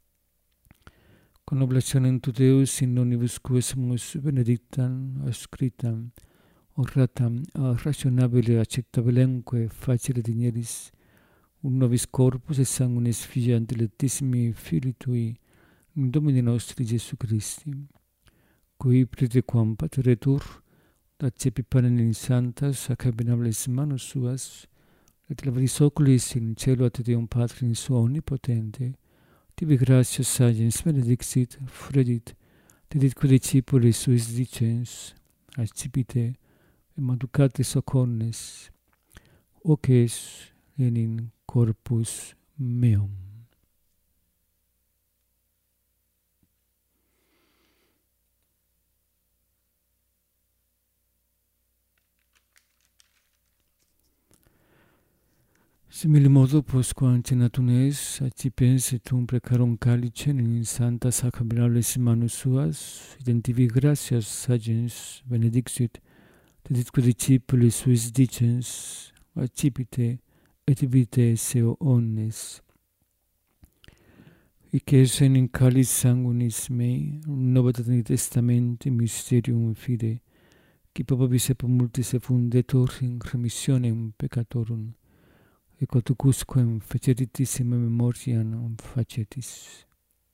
Con oblationem tu Deus in omnibus quesimus benedictam, ascritam, oratam, rationabile acceptabilemque facile digneris, un nobis corpus et sanguinis Filii dilectissimi Filii Tui, Domini nostri Iesu Christi, qui pretiquam pateretur, accepi panem in santas, ac habitables manus suas, et levaris oculis in cielo ad Deum Patrim sua omnipotente, tibi gratia sagens benedixit, fructit deditque discipulis suis dicens, accipite, educate socornes, hoc es in corpus meum. Simile modo, postquam cenatum es, accipens et precarum calicem in santa sacramentales manus suas, identivi gratias sagens benedixit, deditque discipulis suis dicens, accipite et vitae seo omnes. Hic es in calice sanguinis mei, novitatem testamenti mysterium fide, qui popabis et multis effundetur in remissionem peccatorum, et quatucusquem feceritissima memoriam facetis.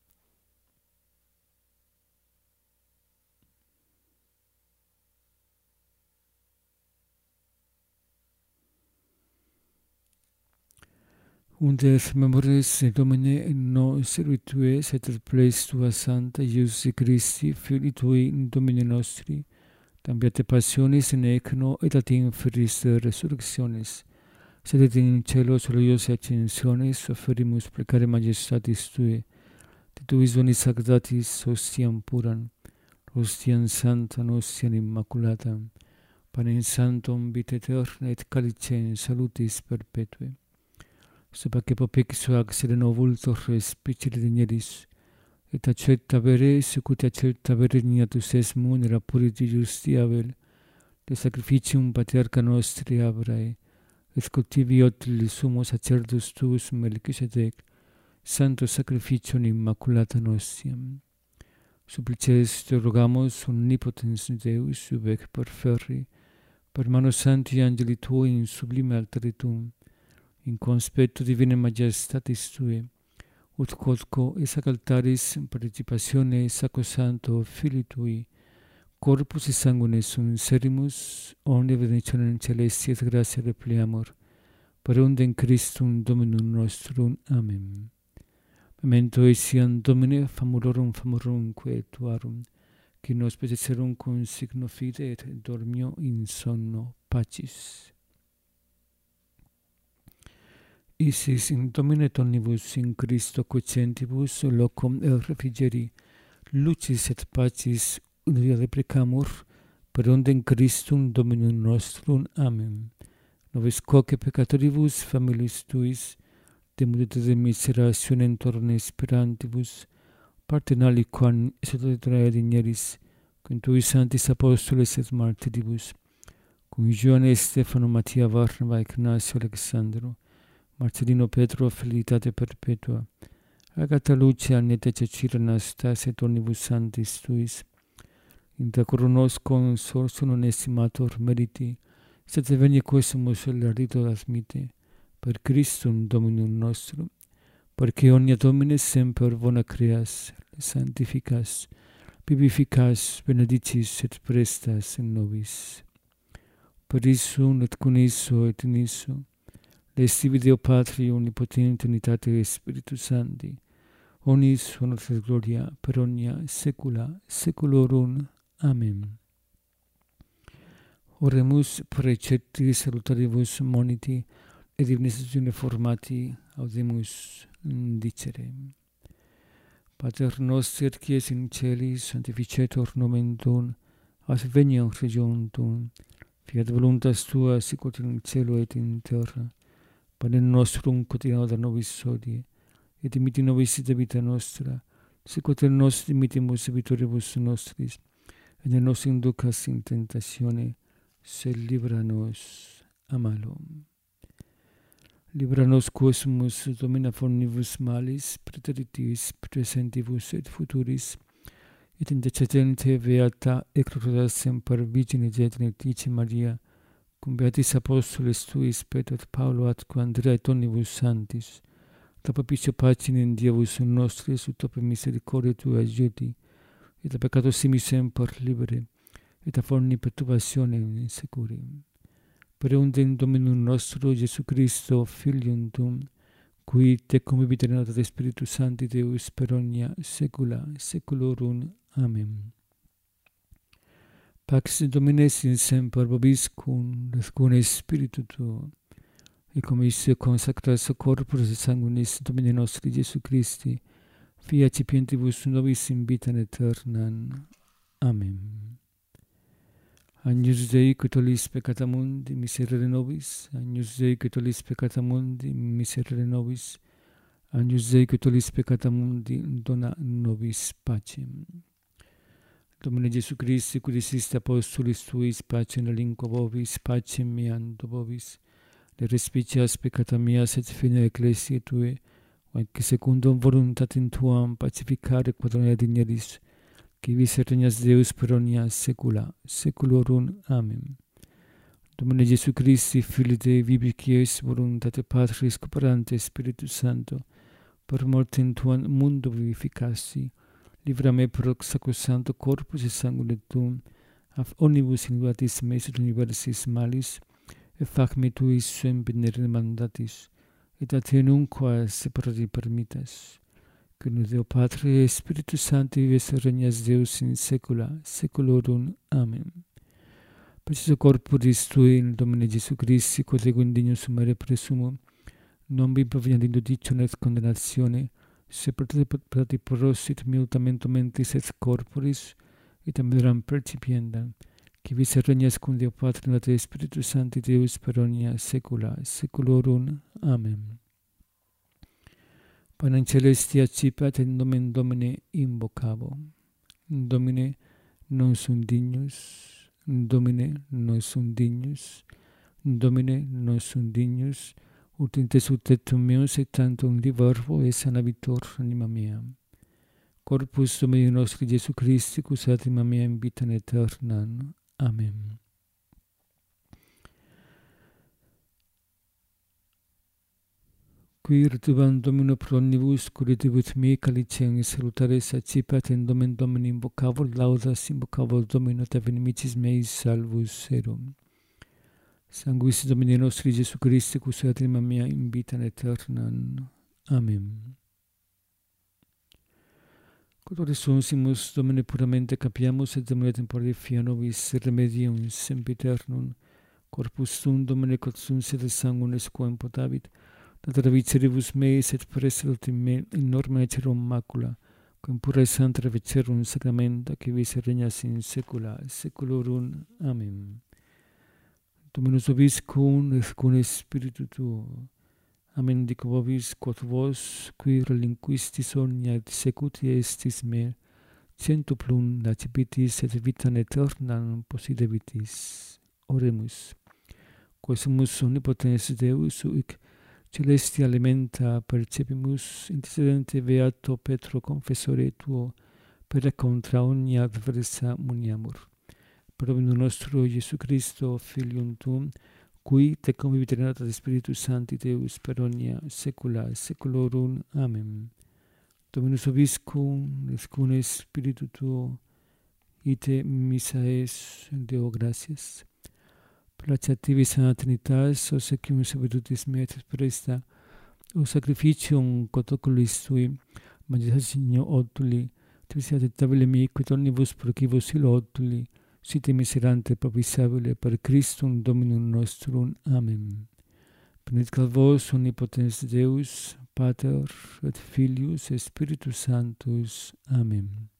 Unde memores Domine no servitues et pleis tua santa Iesusi Christi, Filii tui Domine nostri, tambiate passionis in ecno et at inferis resurrectionis, sed et in celos gloriosae ascensionis offerimus precare majestatis tui, de tuis donis sanctatis hostiam puram, hostiam santam, hostiam immaculatam, panem sanctum vitae aeterna et calicem salutis perpetue. Sopaque popexo ac serenovul torres picere digneris, et accetta vere, sicut accetta vere dignatus es munera puriti justi avel, de sacrificium patriarca nostri Abrae, et cultiviot li sumo sacerdus tuus Melchisedec, santo sacrificium immaculata nostiam. Supplices te rogamus omnipotens Deus, ubec perferri, per mano santi angeli tui in sublime alteritum, in conspectu divine majestatis tui, ut quodco et sac altaris participatione sacrosanto Filii tui, corpus et sanguine sum serimus, omnia benedictionem celesti et gratia repliamur, per undem Christum Dominum nostrum. Amen. Memento etiam Domine famurorum quae tuarum, qui nos petecerum cum signo fide et dormio in sonno pacis. Isis in Domine tonibus in Christo quocentibus locum refrigeri, lucis et pacis unia deprecamur, per undem Christum Dominum nostrum. Amen. Nobis quoque peccatoribus familis tuis, demudite de miserationem torne esperantibus, partenali quam exultatrae digneris, cum tuis santis apostoles et martiribus, cum Ioanne Stefano Mattia Varnava Ignacio Alexandro, Marcellino Petro felicitate perpetua, Agata Lucia Anneta Cecilia Anastas et omnibus santis tuis, inter coronos consortium non estimator meriti, sed veni quesumus larito admite, per Christum Dominum nostrum, perque omnia Domine semper bona creas, sanctificas, vivificas, benedicis et prestas in nobis. Per issum et cum isso et in isso, lestivi Deo Patri omnipotente unitate Spiritus Sancti, omnis honor et gloria per omnia saecula saeculorum. Amen. Oremus precepti salutaribus moniti, et divini formati audimus dicere. Pater noster, qui es in celis, sanctificetur nomen tuum, adveniat regnum tuum, fiat voluntas tua sicut in cielo et in terra. Panem nostrum quotidianum da nobis hodie, et dimitti nobis debita nostra, sicut et nos dimittimus debitoribus nostris, et ne nos inducas in tentatione, sed libera nos a malo. Libera nos quesumus, Domine, omnibus malis, praeteritis, presentibus et futuris, et intercedente beata eclotas semper Virgine Dei Trinitate Maria, cum beatis apostoles tuis Petro et Paulo atque Andrea et omnibus santis, ta propicio pacem Dievus nostris, ut per misericordia tua aiuti, et a peccato simis semper libere, et a forni perturbationem securi. Per undem Dominum nostro Iesu Christo, Filium tuum, qui te convivit in ad Spiritus Sancti Deus per omnia saecula saeculorum. Amen. Pax Domini sin semper vobiscum, et spiritu tuo, et comissio consacras corporis et sanguinis Domini nostri Iesu Christi, fiat cipientibus nobis in vitam aeternam. Amen. Agnus Dei, qui tollis peccata mundi, miserere nobis. Agnus Dei, qui tollis peccata mundi, miserere nobis. Agnus Dei, qui tollis peccata mundi, dona nobis pacem. Domine Gesù Christi, qui disiste apostolis tuis, pacem in lingua vobis, pacem meando vobis. Le respicias peccata mias et fine ecclesiae tue, anche secundum voluntatem tuam pacificare quadronia digneris, qui vis regnas Deus per omnia saecula saeculorum. Amen. Domine Gesù Christi, Filii Dei, vivificies voluntate Patris cooperante Spiritus Sancto, per mortem tuam mundo vivificassi, livra me pro sacrosancto corpus et sanguine tuum, af omnibus iniquitis meis et universis malis, et fac me tuis suem benedire mandatis, et a te nunquam separati permittas, que in Deo Patre et Spiritus Sancti vives regnas Deus in saecula saeculorum. Amen. Preciso corporis tui in Domine Gesù Christi, quod ego indignus sumere presumum, non vi proviant in judicium et condemnatione, se prati prosit multamentum mentis et corporis, et ameram percipiendam, qui vis regnas cum Deo Patre et Spiritus Sancti Deus per omnia saecula saeculorum. Amen. Panem celestia accipat in nomen Domini invocabo. Domine, non sum dignus. Domine, non sum dignus. Domine, non sum dignus. Ut in te subtectum meus et tantum libervo et sanabitur anima mea. Corpus Domini nostri Iesu Christi, cus anima mea in vitam aeternam. Amen. Qui retubam Domino pro omnibus, curitibus mei calicem salutares accipat in nomen Domini invocavor, laudas invocavor Domino, te inimicis meis salvus erum. Sanguis Domini nostri Iesu Christi, cus anima mea in vitam aeternam. Amen. Quod resursimus Domine puramente capiamus, et Domine tempore fia nobis remedium sempiternum, corpus tuum Domine quod sum sed sanguine quam potavit, dat viceribus meis et preselut in me in norma ecerum macula, quam pura et santa vicerum sacramenta, qui vis regnas in saecula saeculorum. Amen. Dominus vobiscum et cum spiritu tuo. Amen. Dico vobis, quod vos, qui relinquistis omnia et secuti estis me, centuplum lacipitis et vitam aeternam possidebitis. Oremus. Quae sumus omnipotens Deus, uic celestia alimenta percepimus, intercedente beato Petro confessore tuo, per contra omnia adversa muniamur. Per Dominum nostro Iesu Christo, Filium tuum, qui te convivit in ad Spiritus Sancti Deus per omnia saecula saeculorum. Amen. Dominus vobiscum, et cum spiritu tuo, ite missa es, Deo gratias. Placativi sana Trinitas, obsequium salutis mea et presta, o sacrificium quod oculis tui, majestatis signo otuli, divisiate tabile mihi, quid omnibus procivos ilo otuli, site miserante propisabile per Christum Dominum nostrum. Amen. Benedicat vos omnipotens Deus, Pater et Filius et Spiritus Sanctus. Amen.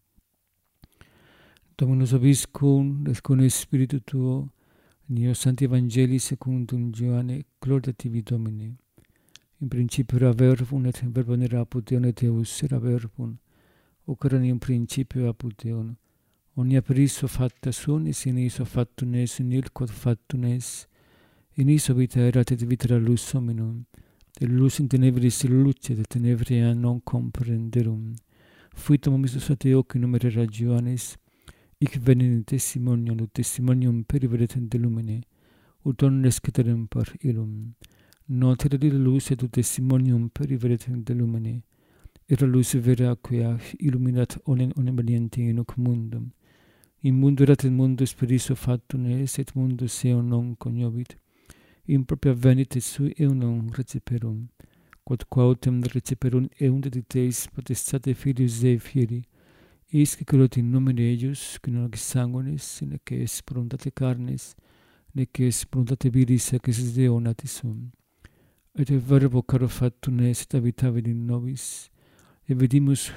Dominus vobiscum, et cum spiritu tuo, Neo Sancti Evangelii secundum Ioanne, gloria tibi Domine. In principio era verbum, et verbum era apud Deum, et Deus era verbum. Hoc erat in principio apud Deum. Omnia per iso facta sunt, in iso factum est, in il quod factum est. In iso vita erat, et vita era lux hominum. Et lux in tenebris lucet, et tenebria non comprenderum. Fuitum omissus ad Deo, qui nomen era Ioannes, hic venit in testimonium, ut testimonium periveretem de lumine, ut omnes ceterem per illum. Notere de lux, et ut testimonium periveretem de lumine. Era lux vera, quia illuminat omnem veniente in hoc mundum. In mundo erat, et mundus per iso factum est, et mundus eum non cognovit. In propria venit, et sui eum non receperum. quod quautem receperunt eunte de teis potestate Filius Dei fieri, isque colot in nomine eius, qui non ex sanguinis, nec es voluntate carnis, nec es voluntate viris ac es Deo natis sum. Et verbo caro factum est habitavit in nobis, et vidimus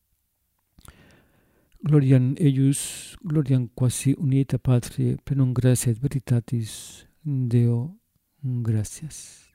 gloriam eius, gloriam quasi unieta Patriae, plenum gratia et veritatis, Deo gratias.